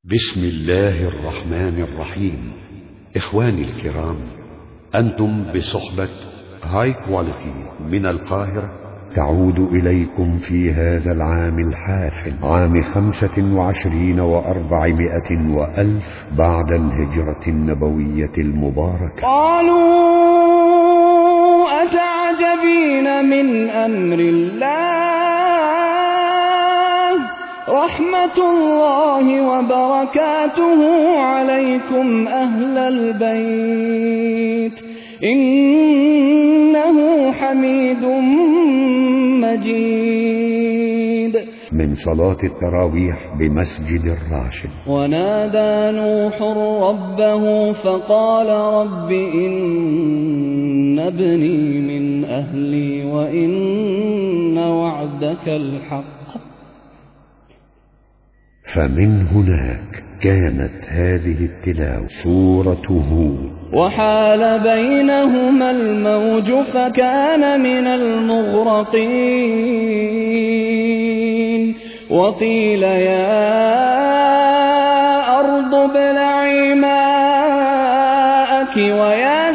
بسم الله الرحمن الرحيم. إخواني الكرام، أنتم بصحبة هاي كواليتي من القاهرة. تعود إليكم في هذا العام الحافل، عام 25 و400 وألف بعد الهجرة النبوية المباركة. قالوا أتعجبين من أمر الله، رحمة الله وبركاته عليكم أهل البيت، إنه حميد مجيد. من صلاة التراويح بمسجد الراشد. ونادى نوح ربه فقال رب إن ابني من أهلي وإن وعدك الحق. فمن هناك كانت هذه التلاوة سورة هود. وحال بينهما الموج فكان من المغرقين. وقيل يا أرض ابلعي ماءك ويا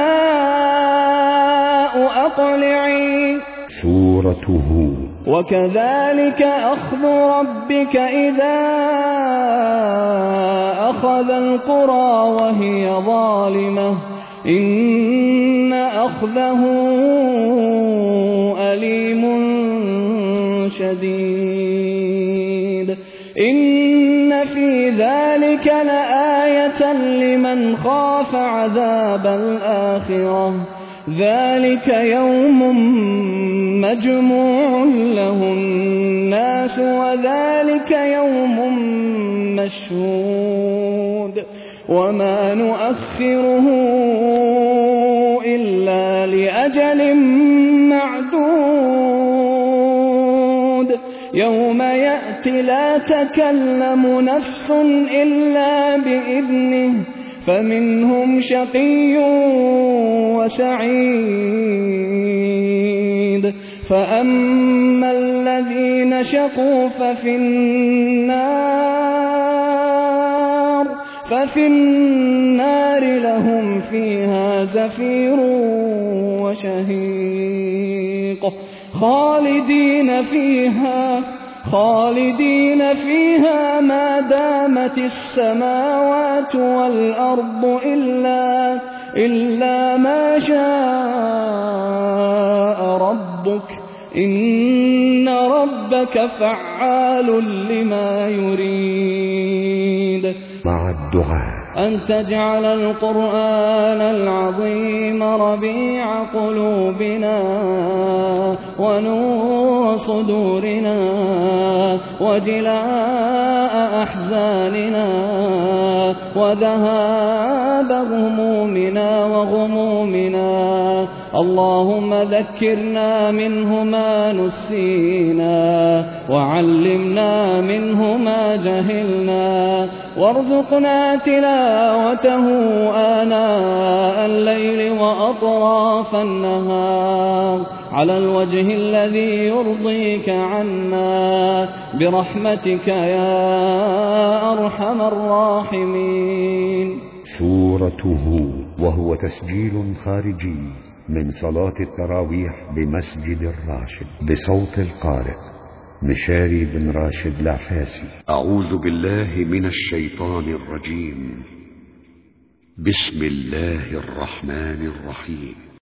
سماء أقلعي. سورة هود. وكذلك أخذ ربك إذا أخذ القرى وهي ظالمة، إن أخذه أليم شديد. إن في ذلك لآية لمن خاف عذاب الآخرة، ذلك يوم مجموع له الناس وذلك يوم مشهود، وما نؤخره إلا لأجل معدود. يوم يأتي لا تكلم نفس إلا بإذنه، فمنهم شقي وسعيد. فأما الذين شقوا ففي النار لهم فيها زفير وشهيق خالدين فيها ما دامت السماوات والأرض إلا ما شاء ربك، إن ربك فعال لما يريد. مع الدعاء أن تجعل القرآن العظيم ربيع قلوبنا ونور صدورنا وجلاء أحزاننا وذهاب همومنا وغمومنا. اللهم ذكرنا منه ما نسينا وعلمنا منه ما جهلنا، وارزقنا تلاوته آناء الليل وأطراف النهار على الوجه الذي يرضيك عنا برحمتك يا أرحم الراحمين. سورة هود، وهو تسجيل خارجي من صلاة التراويح بمسجد الراشد بصوت القارئ مشاري بن راشد العفاسي. أعوذ بالله من الشيطان الرجيم. بسم الله الرحمن الرحيم.